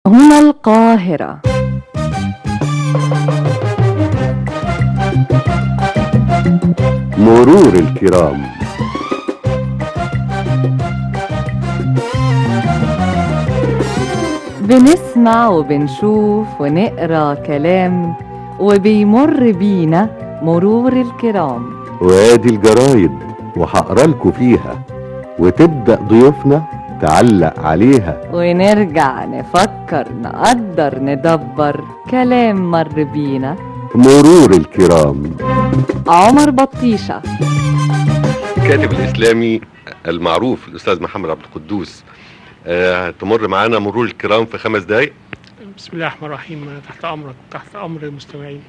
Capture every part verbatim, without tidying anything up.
هنا القاهرة. مرور الكرام. بنسمع وبنشوف ونقرا كلام وبيمر بينا مرور الكرام، وادي الجرايد وهقرا لكم فيها، وتبدأ ضيوفنا تعلق عليها، ونرجع نفكر نقدر ندبر كلام مر بينا. مرور الكرام. عمر بطيشة. الكاتب الإسلامي المعروف الأستاذ محمد عبد القدوس، أه تمر معانا مرور الكرام في خمس دقايق. بسم الله الرحمن الرحيم. تحت أمرك، تحت أمر المستمعين.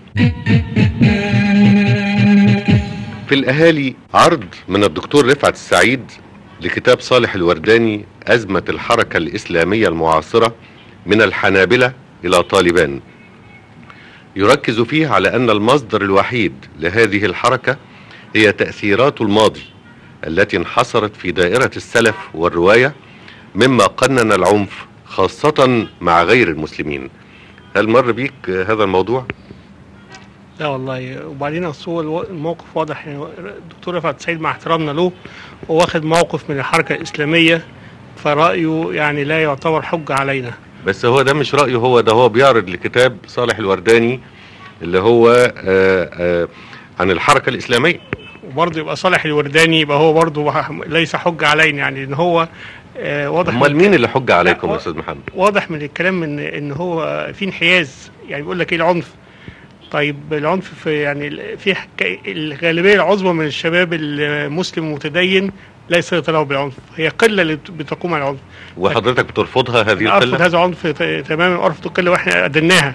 في الأهالي عرض من الدكتور رفعت السعيد لكتاب صالح الورداني أزمة الحركة الإسلامية المعاصرة من الحنابلة إلى طالبان، يركز فيه على أن المصدر الوحيد لهذه الحركة هي تأثيرات الماضي التي انحصرت في دائرة السلف والرواية، مما قنن العنف خاصة مع غير المسلمين. هل مر بيك هذا الموضوع؟ لا والله، وبعدين هو الموقف واضح. يعني الدكتور رفعت السعيد مع احترامنا له هو واخد موقف من الحركة الإسلامية، فرأيه يعني لا يعتبر حجة علينا. بس هو ده مش رأيه، هو ده هو بيعرض لكتاب صالح الورداني اللي هو آآ آآ عن الحركة الإسلامية، وبرضه يبقى صالح الورداني يبقى هو برضه ليس حجة علينا، يعني ان هو واضح. امال مين اللي حجة عليكم يا استاذ محمد؟ واضح من الكلام ان ان هو في انحياز، يعني بيقول لك ايه العنف. طيب العنف في يعني في الغالبيه العظمى من الشباب المسلم المتدين لا يسيطر له بالعنف، هي قله اللي بتقوم على العنف. وحضرتك بترفضها هذه القله؟ ارفض هذا العنف تماما، ارفض القله واحنا ادناها.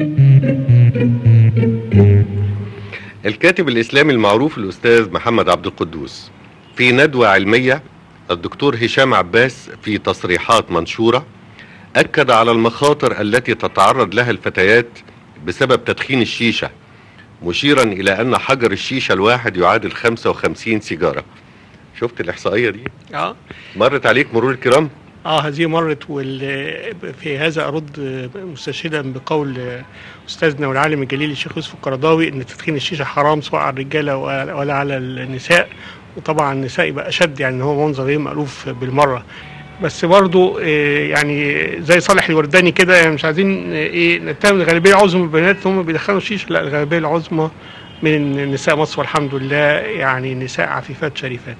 الكاتب الاسلامي المعروف الاستاذ محمد عبد القدوس في ندوه علميه، الدكتور هشام عباس في تصريحات منشوره اكد على المخاطر التي تتعرض لها الفتيات بسبب تدخين الشيشه، مشيرا الى ان حجر الشيشه الواحد يعادل خمسة وخمسين سيجاره. شفت الاحصائيه دي؟ اه مرت عليك مرور الكرام؟ اه هذه مرت. وال في هذا ارد مستشهدا بقول استاذنا والعالم الجليل الشيخ يوسف القرضاوي ان تدخين الشيشه حرام سواء على الرجاله ولا على النساء، وطبعا النساء يبقى اشد، يعني هو منظر غير مألوف بالمره. بس برضو إيه يعني زي صالح الورداني كده، يعني مش عايزين ايه نتهم الغالبيه العظمى من البنات هم بيدخلوا الشيشه، لا، الغالبيه العظمى من نساء مصر والحمد لله يعني نساء عفيفات شريفات.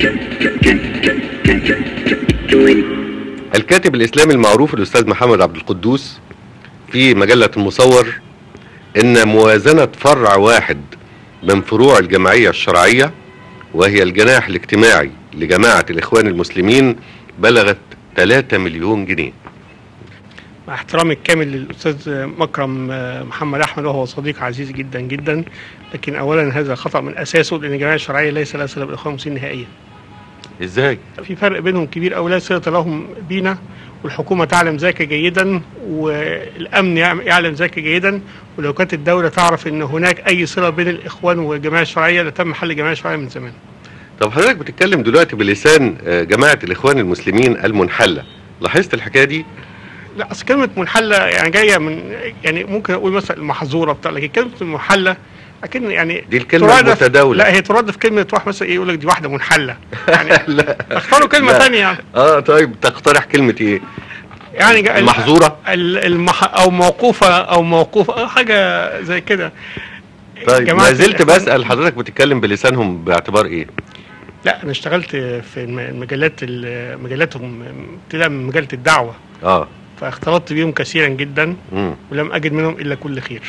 الكاتب الإسلامي المعروف الأستاذ محمد عبد القدوس في مجلة المصور إن موازنة فرع واحد من فروع الجمعية الشرعية وهي الجناح الاجتماعي لجماعة الإخوان المسلمين بلغت ثلاثة مليون جنيه. مع احترامي الكامل للأستاذ مكرم محمد أحمد وهو صديق عزيز جدا جدا، لكن أولا هذا خطأ من أساسه، لأن الجمعية الشرعية ليس لها صلة بالإخوان المسلمين نهائيا. ازاي؟ في فرق بينهم كبير أو لا صلة لهم بينا، والحكومة تعلم ذلك جيدا، والأمن يعلم ذلك جيدا، ولو كانت الدولة تعرف أن هناك أي صلة بين الإخوان والجمعية الشرعية لتم حل الجمعية الشرعية من زمان. طب حضرتك بتتكلم دلوقتي بلسان جماعة الإخوان المسلمين المنحلة، لاحظت الحكاية دي؟ لا، أصل كلمة منحلة يعني جاية من، يعني ممكن أقول مثلا المحظورة بتاع، لكن كلمة المنحلة لكن يعني دي الكلمة المتداولة. لا، هي ترادف كلمة واحد مثلا ايه يقول لك دي واحدة منحلة يعني. لا، اختاروا كلمة ثانية يعني. اه طيب تقترح كلمة ايه؟ يعني المحظورة المح او موقوفة او موقوفة او حاجة زي كده. طيب ما زلت بسأل حضرتك بتتكلم بلسانهم باعتبار ايه؟ لا، انا اشتغلت في المجلات مجلاتهم ابتداء من مجلة الدعوة، اه فاختلطت بيهم كثيرا جدا مم. ولم اجد منهم الا كل خير.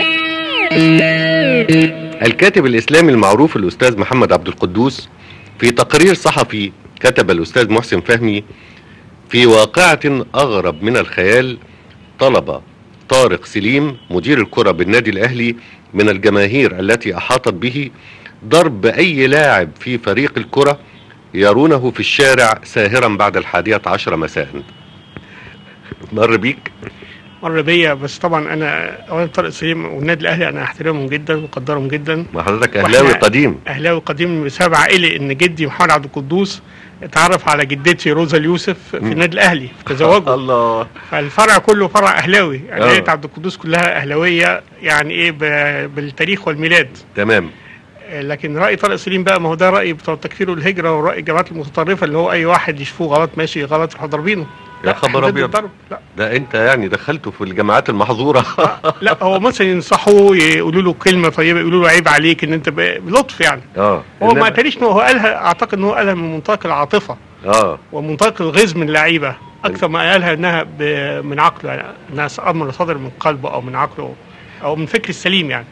الكاتب الإسلامي المعروف الأستاذ محمد عبد القدوس في تقرير صحفي كتب الأستاذ محسن فهمي في واقعة أغرب من الخيال، طلب طارق سليم مدير الكرة بالنادي الأهلي من الجماهير التي أحاطت به ضرب أي لاعب في فريق الكرة يرونه في الشارع ساهرا بعد الحادية عشر مساء. مر بيك؟ مر بيا. بس طبعا انا اولا طارق سليم والنادي الاهلي انا احترمهم جدا وقدرهم جدا. ما حضرتك اهلاوي قديم. اهلاوي قديم بسبب عائلي، ان جدي محمد عبد القدوس اتعرف على جدتي روزا اليوسف في النادي الاهلي في تزوجه. الله. فالفرع كله فرع اهلاوي، عائله عبد القدوس كلها اهلاويه يعني ايه بالتاريخ والميلاد. تمام. لكن راي طارق سليم بقى ما هو ده راي بتوع التكفير والهجره وراي الجماعات المتطرفه، اللي هو اي واحد يشوفوه غلط ماشي غلط يروحوا ضاربينه. يا خبر ابيض. لا ده انت يعني دخلته في الجماعات المحظوره. لا هو مثلا ينصحوه، يقولوا له كلمه طيبه، يقولوا له عيب عليك ان انت بلطف يعني. اه هو ما قاليش انه هو قالها، اعتقد ان هو قالها من منطلق العاطفه اه ومنطلق الغيظ من اللعيبه اكثر ما قالها انها من عقله، يعني انها امر صادر من قلبه او من عقله او من فكر السليم يعني.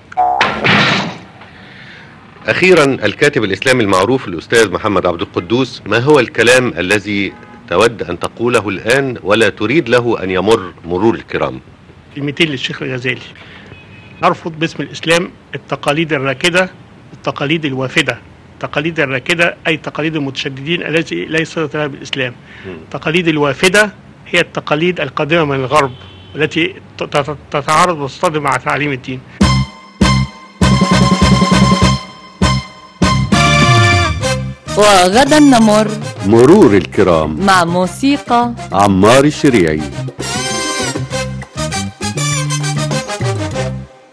اخيرا الكاتب الاسلامي المعروف الاستاذ محمد عبد القدوس، ما هو الكلام الذي تود ان تقوله الان ولا تريد له ان يمر مرور الكرام؟ كلمتين للشيخ الغزالي: نرفض باسم الاسلام التقاليد الراكده، التقاليد الوافده. التقاليد الراكده اي تقاليد المتشددين التي ليس صله لها بالاسلام. التقاليد الوافده هي التقاليد القادمه من الغرب التي تتعارض وتصطدم مع تعاليم الدين. وغدا نمر مرور الكرام مع موسيقى عمار الشريعي.